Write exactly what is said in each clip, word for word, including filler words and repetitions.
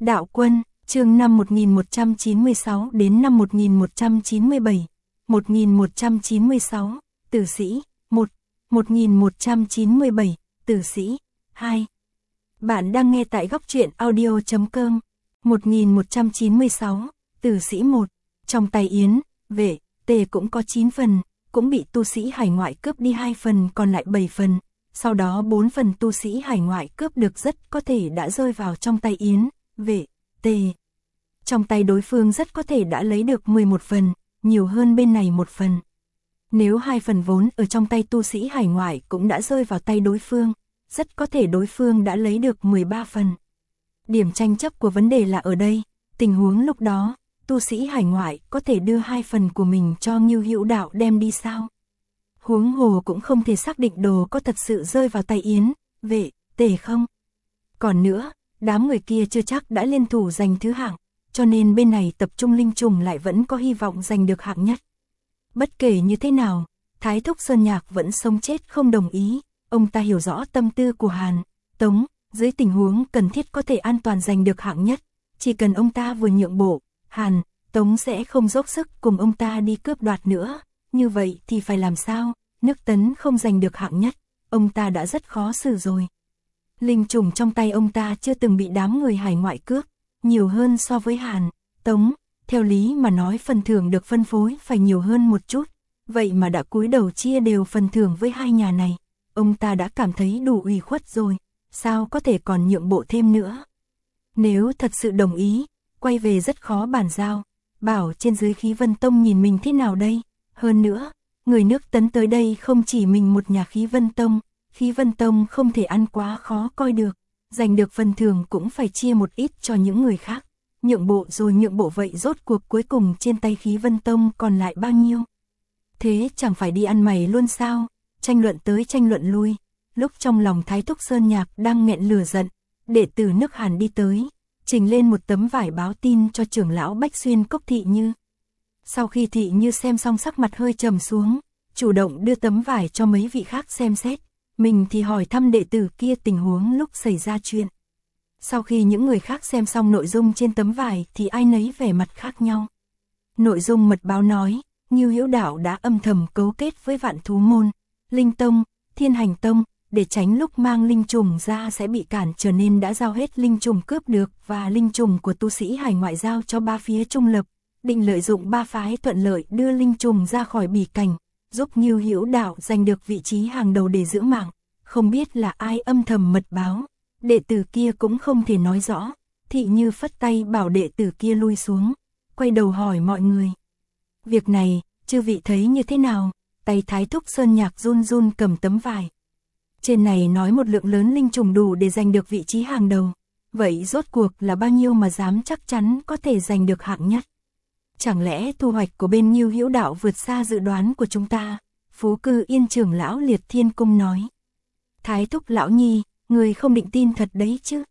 Đạo Quân, chương năm một nghìn một trăm chín mươi sáu đến năm một nghìn một trăm chín mươi bảy. một nghìn một trăm chín mươi sáu, Tử sĩ, một. một nghìn một trăm chín mươi bảy, Tử sĩ, hai. Bạn đang nghe tại góc truyện audio chấm com. một nghìn một trăm chín mươi sáu, Tử sĩ một. Trong tay Yến, Vệ, Tề cũng có chín phần, cũng bị tu sĩ hải ngoại cướp đi hai phần, còn lại bảy phần. Sau đó bốn phần tu sĩ hải ngoại cướp được rất có thể đã rơi vào trong tay Yến, Vệ, Tề. Trong tay đối phương rất có thể đã lấy được mười một phần, nhiều hơn bên này một phần. Nếu hai phần vốn ở trong tay tu sĩ hải ngoại cũng đã rơi vào tay đối phương, rất có thể đối phương đã lấy được mười ba phần. Điểm tranh chấp của vấn đề là ở đây, tình huống lúc đó, tu sĩ hải ngoại có thể đưa hai phần của mình cho Ngưu Hữu Đạo đem đi sao? Huống hồ cũng không thể xác định đồ có thật sự rơi vào tay Yến, Vệ, Tề không? Còn nữa, đám người kia chưa chắc đã liên thủ giành thứ hạng, cho nên bên này tập trung linh trùng lại vẫn có hy vọng giành được hạng nhất. Bất kể như thế nào, Thái Thúc Sơn Nhạc vẫn sống chết không đồng ý, ông ta hiểu rõ tâm tư của Hàn, Tống, dưới tình huống cần thiết có thể an toàn giành được hạng nhất, chỉ cần ông ta vừa nhượng bộ, Hàn, Tống sẽ không dốc sức cùng ông ta đi cướp đoạt nữa, như vậy thì phải làm sao, nước Tấn không giành được hạng nhất, ông ta đã rất khó xử rồi. Linh trùng trong tay ông ta chưa từng bị đám người hải ngoại cướp, nhiều hơn so với Hàn, Tống, theo lý mà nói phần thưởng được phân phối phải nhiều hơn một chút, vậy mà đã cúi đầu chia đều phần thưởng với hai nhà này, ông ta đã cảm thấy đủ ủy khuất rồi, sao có thể còn nhượng bộ thêm nữa. Nếu thật sự đồng ý, quay về rất khó bàn giao, bảo trên dưới Khí Vân Tông nhìn mình thế nào đây, hơn nữa, người nước Tấn tới đây không chỉ mình một nhà Khí Vân Tông, Khí Vân Tông không thể ăn quá khó coi được, giành được phần thưởng cũng phải chia một ít cho những người khác, nhượng bộ rồi nhượng bộ vậy rốt cuộc cuối cùng trên tay Khí Vân Tông còn lại bao nhiêu. Thế chẳng phải đi ăn mày luôn sao, tranh luận tới tranh luận lui, lúc trong lòng Thái Thúc Sơn Nhạc đang nghẹn lửa giận, đệ tử nước Hàn đi tới, trình lên một tấm vải báo tin cho trưởng lão Bách Xuyên Cốc Thị Như. Sau khi Thị Như xem xong sắc mặt hơi trầm xuống, chủ động đưa tấm vải cho mấy vị khác xem xét, mình thì hỏi thăm đệ tử kia tình huống lúc xảy ra chuyện. Sau khi những người khác xem xong nội dung trên tấm vải thì ai nấy vẻ mặt khác nhau. Nội dung mật báo nói, Ngưu Hữu Đạo đã âm thầm cấu kết với Vạn Thú Môn, Linh Tông, Thiên Hành Tông, để tránh lúc mang linh trùng ra sẽ bị cản trở nên đã giao hết linh trùng cướp được và linh trùng của tu sĩ hải ngoại giao cho ba phía trung lập, định lợi dụng ba phái thuận lợi đưa linh trùng ra khỏi bỉ cảnh, giúp Ngưu Hữu Đạo giành được vị trí hàng đầu để giữ mạng. Không biết là ai âm thầm mật báo, đệ tử kia cũng không thể nói rõ, Thị Như phất tay bảo đệ tử kia lui xuống, quay đầu hỏi mọi người. Việc này, chư vị thấy như thế nào? Tay Thái Thúc Sơn Nhạc run run cầm tấm vải. Trên này nói một lượng lớn linh trùng đủ để giành được vị trí hàng đầu, vậy rốt cuộc là bao nhiêu mà dám chắc chắn có thể giành được hạng nhất? Chẳng lẽ thu hoạch của bên Ngưu Hữu Đạo vượt xa dự đoán của chúng ta? Phú Cư Yên trưởng lão Liệt Thiên Cung nói. Thái Thúc lão nhi, người không định tin thật đấy chứ?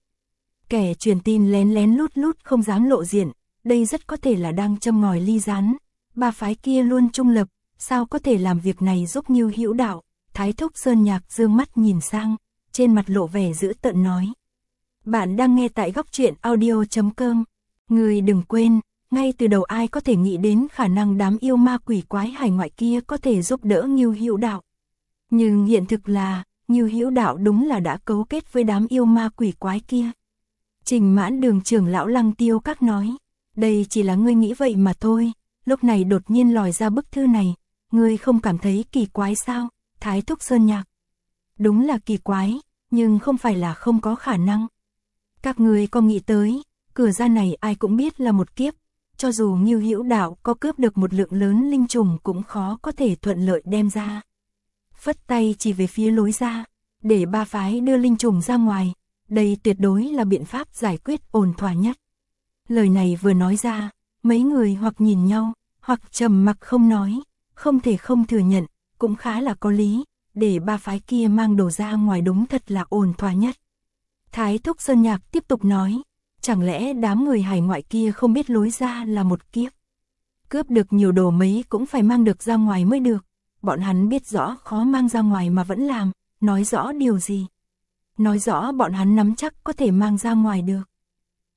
Kẻ truyền tin lén lén lút lút không dám lộ diện, đây rất có thể là đang châm ngòi ly gián. Ba phái kia luôn trung lập, sao có thể làm việc này giúp Ngưu Hữu Đạo? Thái Thúc Sơn Nhạc dương mắt nhìn sang, trên mặt lộ vẻ dữ tợn nói. Bạn đang nghe tại góc truyện audio chấm com. Người đừng quên, ngay từ đầu ai có thể nghĩ đến khả năng đám yêu ma quỷ quái hải ngoại kia có thể giúp đỡ Ngưu Hữu Đạo. Nhưng hiện thực là, Ngưu Hữu Đạo đúng là đã cấu kết với đám yêu ma quỷ quái kia. Trình Mãn Đường trưởng lão Lăng Tiêu Các nói, đây chỉ là ngươi nghĩ vậy mà thôi, lúc này đột nhiên lòi ra bức thư này, ngươi không cảm thấy kỳ quái sao? Thái Thúc Sơn Nhạc. Đúng là kỳ quái, nhưng không phải là không có khả năng. Các người có nghĩ tới, cửa ra này ai cũng biết là một kiếp, cho dù Ngưu Hữu Đạo có cướp được một lượng lớn linh trùng cũng khó có thể thuận lợi đem ra. Phất tay chỉ về phía lối ra, để ba phái đưa linh trùng ra ngoài, đây tuyệt đối là biện pháp giải quyết ổn thỏa nhất. Lời này vừa nói ra, mấy người hoặc nhìn nhau, hoặc trầm mặc không nói, không thể không thừa nhận, cũng khá là có lý, để ba phái kia mang đồ ra ngoài đúng thật là ổn thỏa nhất. Thái Thúc Sơn Nhạc tiếp tục nói, chẳng lẽ đám người hải ngoại kia không biết lối ra là một kiếp? Cướp được nhiều đồ mấy cũng phải mang được ra ngoài mới được, bọn hắn biết rõ khó mang ra ngoài mà vẫn làm, nói rõ điều gì? Nói rõ bọn hắn nắm chắc có thể mang ra ngoài được.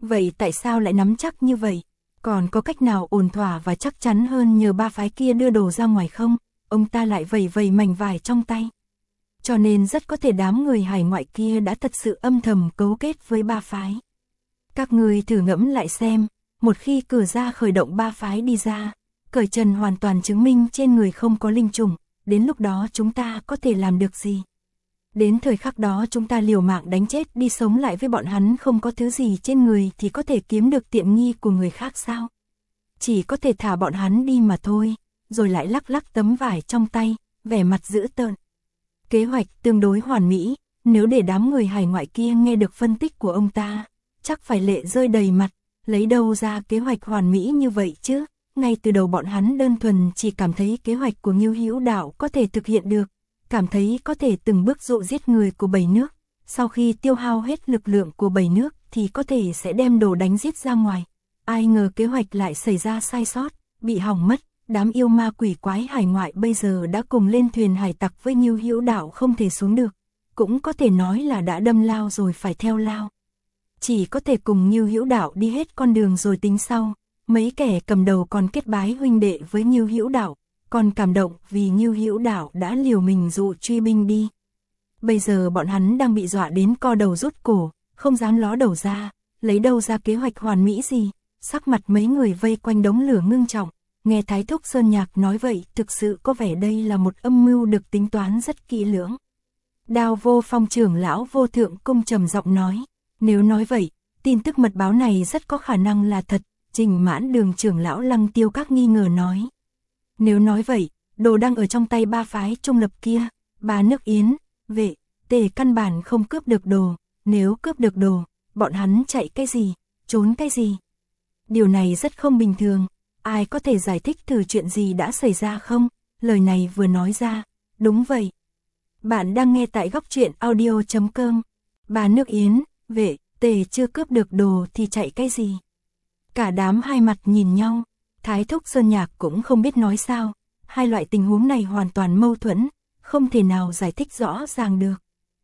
Vậy tại sao lại nắm chắc như vậy? Còn có cách nào ổn thỏa và chắc chắn hơn nhờ ba phái kia đưa đồ ra ngoài không? Ông ta lại vẩy vẩy mảnh vải trong tay. Cho nên rất có thể đám người hải ngoại kia đã thật sự âm thầm cấu kết với ba phái. Các người thử ngẫm lại xem, một khi cử ra khởi động ba phái đi ra, cởi trần hoàn toàn chứng minh trên người không có linh trùng, đến lúc đó chúng ta có thể làm được gì? Đến thời khắc đó chúng ta liều mạng đánh chết đi sống lại với bọn hắn không có thứ gì trên người thì có thể kiếm được tiện nghi của người khác sao? Chỉ có thể thả bọn hắn đi mà thôi, rồi lại lắc lắc tấm vải trong tay, vẻ mặt dữ tợn. Kế hoạch tương đối hoàn mỹ, nếu để đám người hải ngoại kia nghe được phân tích của ông ta, chắc phải lệ rơi đầy mặt, lấy đâu ra kế hoạch hoàn mỹ như vậy chứ? Ngay từ đầu bọn hắn đơn thuần chỉ cảm thấy kế hoạch của Ngưu Hữu Đạo có thể thực hiện được, cảm thấy có thể từng bước dụ giết người của bảy nước, sau khi tiêu hao hết lực lượng của bảy nước thì có thể sẽ đem đồ đánh giết ra ngoài. Ai ngờ kế hoạch lại xảy ra sai sót, bị hỏng mất, đám yêu ma quỷ quái hải ngoại bây giờ đã cùng lên thuyền hải tặc với Ngưu Hữu Đạo không thể xuống được, cũng có thể nói là đã đâm lao rồi phải theo lao. Chỉ có thể cùng Ngưu Hữu Đạo đi hết con đường rồi tính sau. Mấy kẻ cầm đầu còn kết bái huynh đệ với Ngưu Hữu Đạo, còn cảm động vì Ngưu Hữu Đạo đã liều mình dụ truy binh đi. Bây giờ bọn hắn đang bị dọa đến co đầu rút cổ, không dám ló đầu ra, lấy đâu ra kế hoạch hoàn mỹ gì. Sắc mặt mấy người vây quanh đống lửa ngưng trọng, nghe Thái Thúc Sơn Nhạc nói vậy thực sự có vẻ đây là một âm mưu được tính toán rất kỹ lưỡng. Đao Vô Phong trưởng lão Vô Thượng Cung trầm giọng nói, nếu nói vậy, tin tức mật báo này rất có khả năng là thật. Trình Mãn Đường trưởng lão Lăng Tiêu Các nghi ngờ nói. Nếu nói vậy, đồ đang ở trong tay ba phái trung lập kia, ba nước Yến, Vệ, Tề căn bản không cướp được đồ, nếu cướp được đồ, bọn hắn chạy cái gì, trốn cái gì. Điều này rất không bình thường, ai có thể giải thích thử chuyện gì đã xảy ra không? Lời này vừa nói ra, đúng vậy. Bạn đang nghe tại góc truyện audio chấm com. Ba nước Yến, Vệ, Tề chưa cướp được đồ thì chạy cái gì? Cả đám hai mặt nhìn nhau, Thái Thúc Sơn Nhạc cũng không biết nói sao, hai loại tình huống này hoàn toàn mâu thuẫn, không thể nào giải thích rõ ràng được.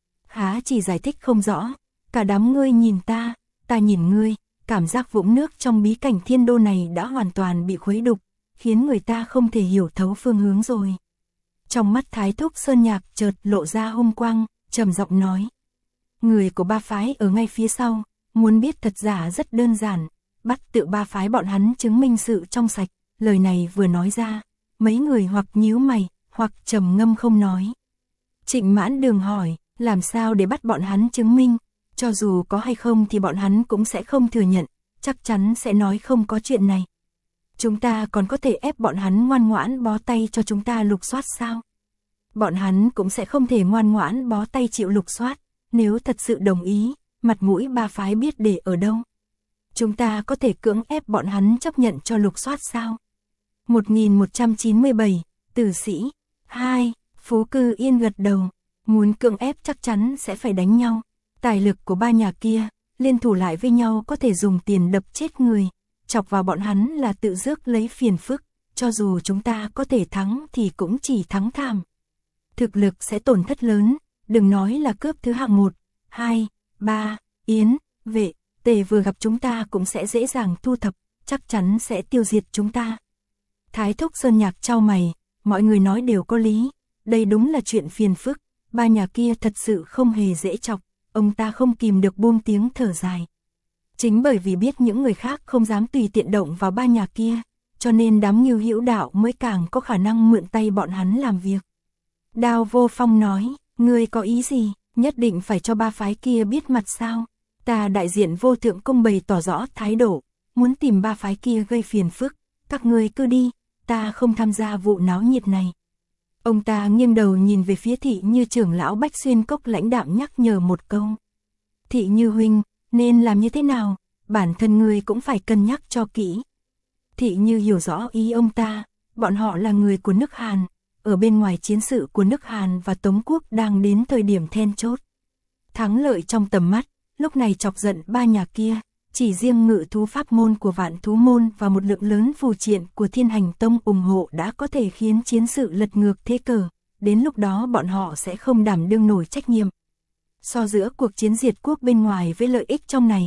Há chỉ giải thích không rõ, cả đám ngươi nhìn ta, ta nhìn ngươi, cảm giác vũng nước trong bí cảnh thiên đô này đã hoàn toàn bị khuấy đục, khiến người ta không thể hiểu thấu phương hướng rồi. Trong mắt Thái Thúc Sơn Nhạc chợt lộ ra hung quang, trầm giọng nói. Người của ba phái ở ngay phía sau, muốn biết thật giả rất đơn giản. Bắt tự ba phái bọn hắn chứng minh sự trong sạch, lời này vừa nói ra, mấy người hoặc nhíu mày, hoặc trầm ngâm không nói. Trịnh Mãn Đường hỏi, làm sao để bắt bọn hắn chứng minh, cho dù có hay không thì bọn hắn cũng sẽ không thừa nhận, chắc chắn sẽ nói không có chuyện này. Chúng ta còn có thể ép bọn hắn ngoan ngoãn bó tay cho chúng ta lục soát sao? Bọn hắn cũng sẽ không thể ngoan ngoãn bó tay chịu lục soát, nếu thật sự đồng ý, mặt mũi ba phái biết để ở đâu. Chúng ta có thể cưỡng ép bọn hắn chấp nhận cho lục soát sao? một nghìn một trăm chín mươi bảy, Tử Sĩ. hai. Phú Cư Yên gật đầu. Muốn cưỡng ép chắc chắn sẽ phải đánh nhau. Tài lực của ba nhà kia, liên thủ lại với nhau có thể dùng tiền đập chết người. Chọc vào bọn hắn là tự rước lấy phiền phức. Cho dù chúng ta có thể thắng thì cũng chỉ thắng thảm. Thực lực sẽ tổn thất lớn. Đừng nói là cướp thứ hạng một, hai, ba, Yến, Vệ, Tề vừa gặp chúng ta cũng sẽ dễ dàng thu thập, chắc chắn sẽ tiêu diệt chúng ta. Thái Thúc Sơn Nhạc chau mày, mọi người nói đều có lý, đây đúng là chuyện phiền phức, ba nhà kia thật sự không hề dễ chọc, ông ta không kìm được buông tiếng thở dài. Chính bởi vì biết những người khác không dám tùy tiện động vào ba nhà kia, cho nên đám Ngưu Hữu Đạo mới càng có khả năng mượn tay bọn hắn làm việc. Đao Vô Phong nói, ngươi có ý gì, nhất định phải cho ba phái kia biết mặt sao? Ta đại diện Vô Thượng Cung bày tỏ rõ thái độ, muốn tìm ba phái kia gây phiền phức, các ngươi cứ đi, ta không tham gia vụ náo nhiệt này. Ông ta nghiêng đầu nhìn về phía Thị Như trưởng lão Bách Xuyên Cốc lãnh đạm nhắc nhở một câu. Thị Như huynh, nên làm như thế nào, bản thân ngươi cũng phải cân nhắc cho kỹ. Thị Như hiểu rõ ý ông ta, bọn họ là người của nước Hàn, ở bên ngoài chiến sự của nước Hàn và Tống Quốc đang đến thời điểm then chốt. Thắng lợi trong tầm mắt, lúc này chọc giận ba nhà kia, chỉ riêng ngự thú pháp môn của Vạn Thú Môn và một lượng lớn phù triện của Thiên Hành Tông ủng hộ đã có thể khiến chiến sự lật ngược thế cờ, đến lúc đó bọn họ sẽ không đảm đương nổi trách nhiệm. So giữa cuộc chiến diệt quốc bên ngoài với lợi ích trong này,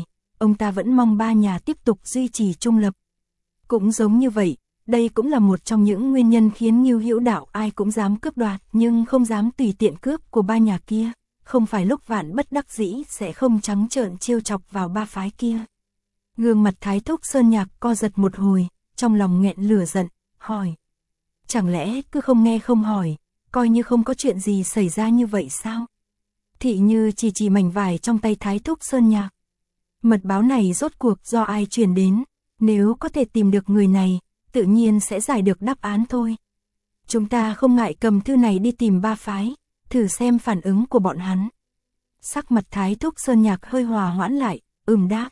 ông ta vẫn mong ba nhà tiếp tục duy trì trung lập. Cũng giống như vậy, đây cũng là một trong những nguyên nhân khiến Ngưu Hữu Đạo ai cũng dám cướp đoạt nhưng không dám tùy tiện cướp của ba nhà kia, không phải lúc vạn bất đắc dĩ sẽ không trắng trợn trêu chọc vào ba phái kia. Gương mặt Thái Thúc Sơn Nhạc co giật một hồi, trong lòng nghẹn lửa giận, hỏi. Chẳng lẽ cứ không nghe không hỏi, coi như không có chuyện gì xảy ra như vậy sao? Thị Như chỉ chỉ mảnh vải trong tay Thái Thúc Sơn Nhạc. Mật báo này rốt cuộc do ai truyền đến, nếu có thể tìm được người này, tự nhiên sẽ giải được đáp án thôi. Chúng ta không ngại cầm thư này đi tìm ba phái, thử xem phản ứng của bọn hắn. Sắc mặt Thái Thúc Sơn Nhạc hơi hòa hoãn lại, ừm đáp.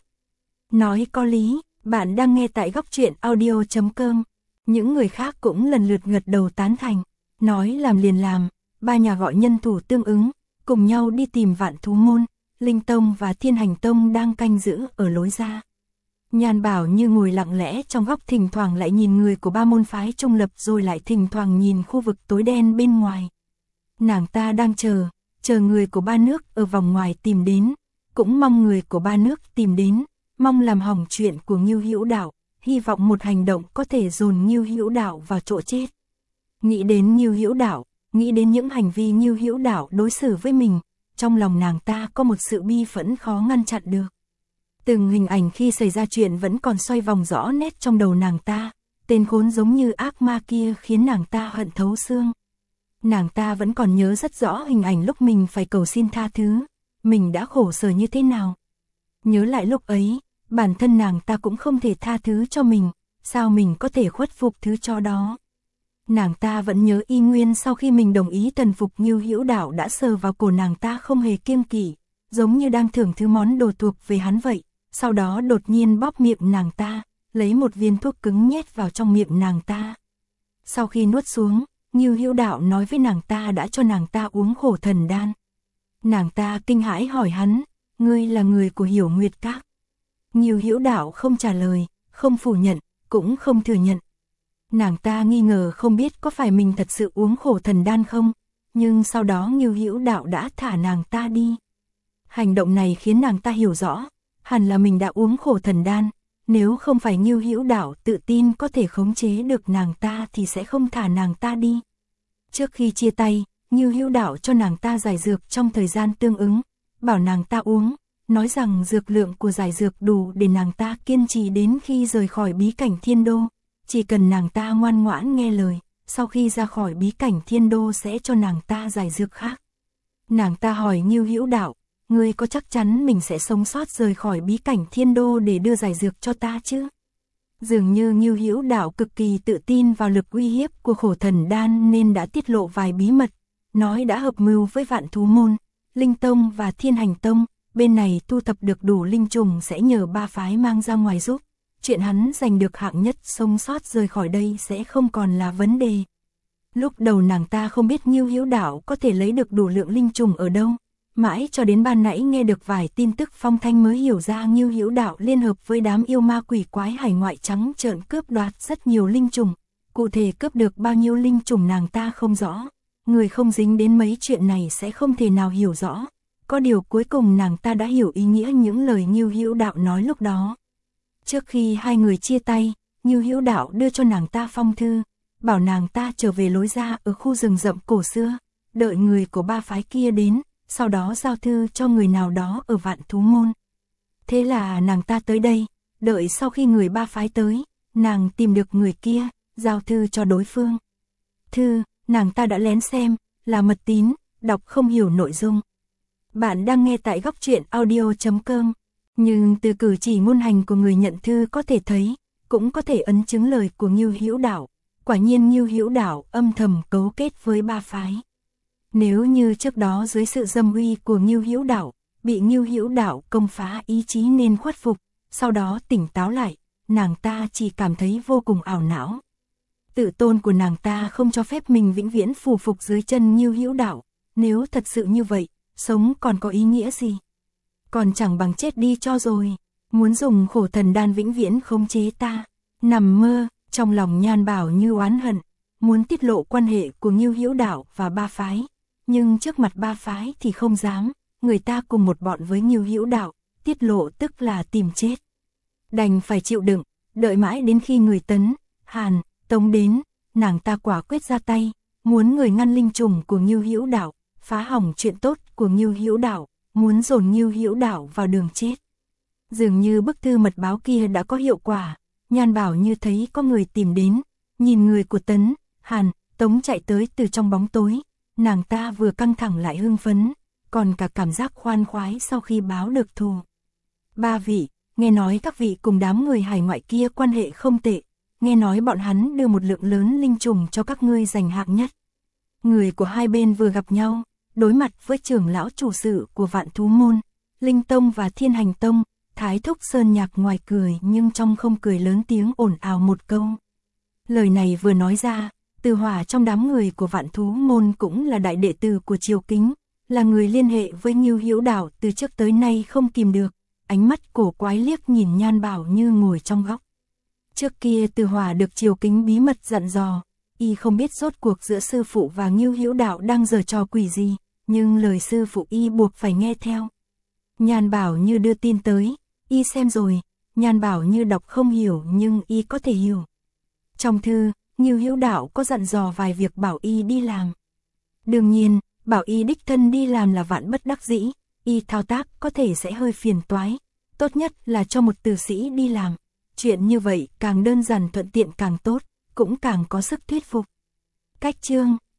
Nói có lý, bạn đang nghe tại góc truyện audio chấm com. Những người khác cũng lần lượt gật đầu tán thành, nói làm liền làm, ba nhà gọi nhân thủ tương ứng, cùng nhau đi tìm Vạn Thú Môn, Linh Tông và Thiên Hành Tông đang canh giữ ở lối ra. Nhan Bảo Như ngồi lặng lẽ trong góc, thỉnh thoảng lại nhìn người của ba môn phái trung lập rồi lại thỉnh thoảng nhìn khu vực tối đen bên ngoài. Nàng ta đang chờ, chờ người của ba nước ở vòng ngoài tìm đến, cũng mong người của ba nước tìm đến, mong làm hỏng chuyện của Ngưu Hữu Đạo, hy vọng một hành động có thể dồn Ngưu Hữu Đạo vào chỗ chết. Nghĩ đến Ngưu Hữu Đạo, nghĩ đến những hành vi Ngưu Hữu Đạo đối xử với mình, trong lòng nàng ta có một sự bi phẫn khó ngăn chặn được. Từng hình ảnh khi xảy ra chuyện vẫn còn xoay vòng rõ nét trong đầu nàng ta, tên khốn giống như ác ma kia khiến nàng ta hận thấu xương. Nàng ta vẫn còn nhớ rất rõ hình ảnh lúc mình phải cầu xin tha thứ, mình đã khổ sở như thế nào. Nhớ lại lúc ấy, bản thân nàng ta cũng không thể tha thứ cho mình, sao mình có thể khuất phục thứ cho đó. Nàng ta vẫn nhớ y nguyên sau khi mình đồng ý thần phục, Ngưu Hữu Đạo đã sờ vào cổ nàng ta không hề kiêng kỵ, giống như đang thưởng thứ món đồ thuộc về hắn vậy, sau đó đột nhiên bóp miệng nàng ta, lấy một viên thuốc cứng nhét vào trong miệng nàng ta. Sau khi nuốt xuống, Ngưu Hữu Đạo nói với nàng ta đã cho nàng ta uống khổ thần đan. Nàng ta kinh hãi hỏi hắn, ngươi là người của Hiểu Nguyệt Các? Ngưu Hữu Đạo không trả lời, không phủ nhận, cũng không thừa nhận. Nàng ta nghi ngờ không biết có phải mình thật sự uống khổ thần đan không, nhưng sau đó Ngưu Hữu Đạo đã thả nàng ta đi. Hành động này khiến nàng ta hiểu rõ, hẳn là mình đã uống khổ thần đan, nếu không phải Ngưu Hữu Đạo tự tin có thể khống chế được nàng ta thì sẽ không thả nàng ta đi. Trước khi chia tay, Ngưu Hữu Đạo cho nàng ta giải dược trong thời gian tương ứng, bảo nàng ta uống, nói rằng dược lượng của giải dược đủ để nàng ta kiên trì đến khi rời khỏi bí cảnh Thiên Đô. Chỉ cần nàng ta ngoan ngoãn nghe lời, sau khi ra khỏi bí cảnh Thiên Đô sẽ cho nàng ta giải dược khác. Nàng ta hỏi Ngưu Hữu Đạo, ngươi có chắc chắn mình sẽ sống sót rời khỏi bí cảnh Thiên Đô để đưa giải dược cho ta chứ? Dường như Ngưu Hữu Đạo cực kỳ tự tin vào lực uy hiếp của khổ thần đan nên đã tiết lộ vài bí mật, nói đã hợp mưu với Vạn Thú Môn, Linh Tông và Thiên Hành Tông, bên này thu thập được đủ linh trùng sẽ nhờ ba phái mang ra ngoài giúp. Chuyện hắn giành được hạng nhất sống sót rời khỏi đây sẽ không còn là vấn đề. Lúc đầu nàng ta không biết Ngưu Hữu Đạo có thể lấy được đủ lượng linh trùng ở đâu, mãi cho đến ban nãy nghe được vài tin tức phong thanh mới hiểu ra Ngưu Hữu Đạo liên hợp với đám yêu ma quỷ quái hải ngoại trắng trợn cướp đoạt rất nhiều linh trùng. Cụ thể cướp được bao nhiêu linh trùng nàng ta không rõ, người không dính đến mấy chuyện này sẽ không thể nào hiểu rõ. Có điều cuối cùng nàng ta đã hiểu ý nghĩa những lời Ngưu Hữu Đạo nói lúc đó. Trước khi hai người chia tay, Ngưu Hữu Đạo đưa cho nàng ta phong thư, bảo nàng ta trở về lối ra ở khu rừng rậm cổ xưa, đợi người của ba phái kia đến, sau đó giao thư cho người nào đó ở Vạn Thú Môn. Thế là nàng ta tới đây, đợi sau khi người ba phái tới, nàng tìm được người kia, giao thư cho đối phương. Thư, nàng ta đã lén xem, là mật tín, đọc không hiểu nội dung. Bạn đang nghe tại góc truyện audio chấm com. Nhưng từ cử chỉ ngôn hành của người nhận thư có thể thấy, cũng có thể ấn chứng lời của Ngưu Hữu Đạo. Quả nhiên Ngưu Hữu Đạo âm thầm cấu kết với ba phái. Nếu như trước đó dưới sự dâm uy của Ngưu Hữu Đạo, bị Ngưu Hữu Đạo công phá ý chí nên khuất phục, sau đó tỉnh táo lại, nàng ta chỉ cảm thấy vô cùng ảo não. Tự tôn của nàng ta không cho phép mình vĩnh viễn phù phục dưới chân Ngưu Hữu Đạo, nếu thật sự như vậy, sống còn có ý nghĩa gì? Còn chẳng bằng chết đi cho rồi, muốn dùng khổ thần đan vĩnh viễn khống chế ta. Nằm mơ, trong lòng Nhan Bảo Như oán hận, muốn tiết lộ quan hệ của Ngưu Hữu Đạo và ba phái, nhưng trước mặt ba phái thì không dám, người ta cùng một bọn với Ngưu Hữu Đạo, tiết lộ tức là tìm chết. Đành phải chịu đựng, đợi mãi đến khi người Tấn, Hàn, Tống đến, nàng ta quả quyết ra tay, muốn người ngăn linh trùng của Ngưu Hữu Đạo, phá hỏng chuyện tốt của Ngưu Hữu Đạo, muốn dồn Ngưu Hữu Đạo vào đường chết. Dường như bức thư mật báo kia đã có hiệu quả, Nhan Bảo Như thấy có người tìm đến, nhìn người của Tấn, Hàn, Tống chạy tới từ trong bóng tối, nàng ta vừa căng thẳng lại hưng phấn, còn cả cảm giác khoan khoái sau khi báo được thù. Ba vị, nghe nói các vị cùng đám người hải ngoại kia quan hệ không tệ, nghe nói bọn hắn đưa một lượng lớn linh trùng cho các ngươi giành hạng nhất. Người của hai bên vừa gặp nhau, đối mặt với trưởng lão chủ sự của Vạn Thú Môn, Linh Tông và Thiên Hành Tông, Thái Thúc Sơn Nhạc ngoài cười nhưng trong không cười lớn tiếng ồn ào một câu. Lời này vừa nói ra, Từ Hỏa trong đám người của Vạn Thú Môn cũng là đại đệ tử của Triều Kính, là người liên hệ với Ngưu Hữu Đạo từ trước tới nay không kìm được, ánh mắt cổ quái liếc nhìn Nhan Bảo Như ngồi trong góc. Trước kia Từ Hỏa được Triều Kính bí mật dặn dò, y không biết rốt cuộc giữa sư phụ và Ngưu Hữu Đạo đang giở trò quỷ gì, nhưng lời sư phụ y buộc phải nghe theo. Nhan Bảo Như đưa tin tới, y xem rồi, Nhan Bảo Như đọc không hiểu nhưng y có thể hiểu. Trong thư, Ngưu Hữu Đạo có dặn dò vài việc bảo y đi làm. Đương nhiên, bảo y đích thân đi làm là vạn bất đắc dĩ, y thao tác có thể sẽ hơi phiền toái, tốt nhất là cho một tử sĩ đi làm. Chuyện như vậy càng đơn giản thuận tiện càng tốt, cũng càng có sức thuyết phục. Cách chương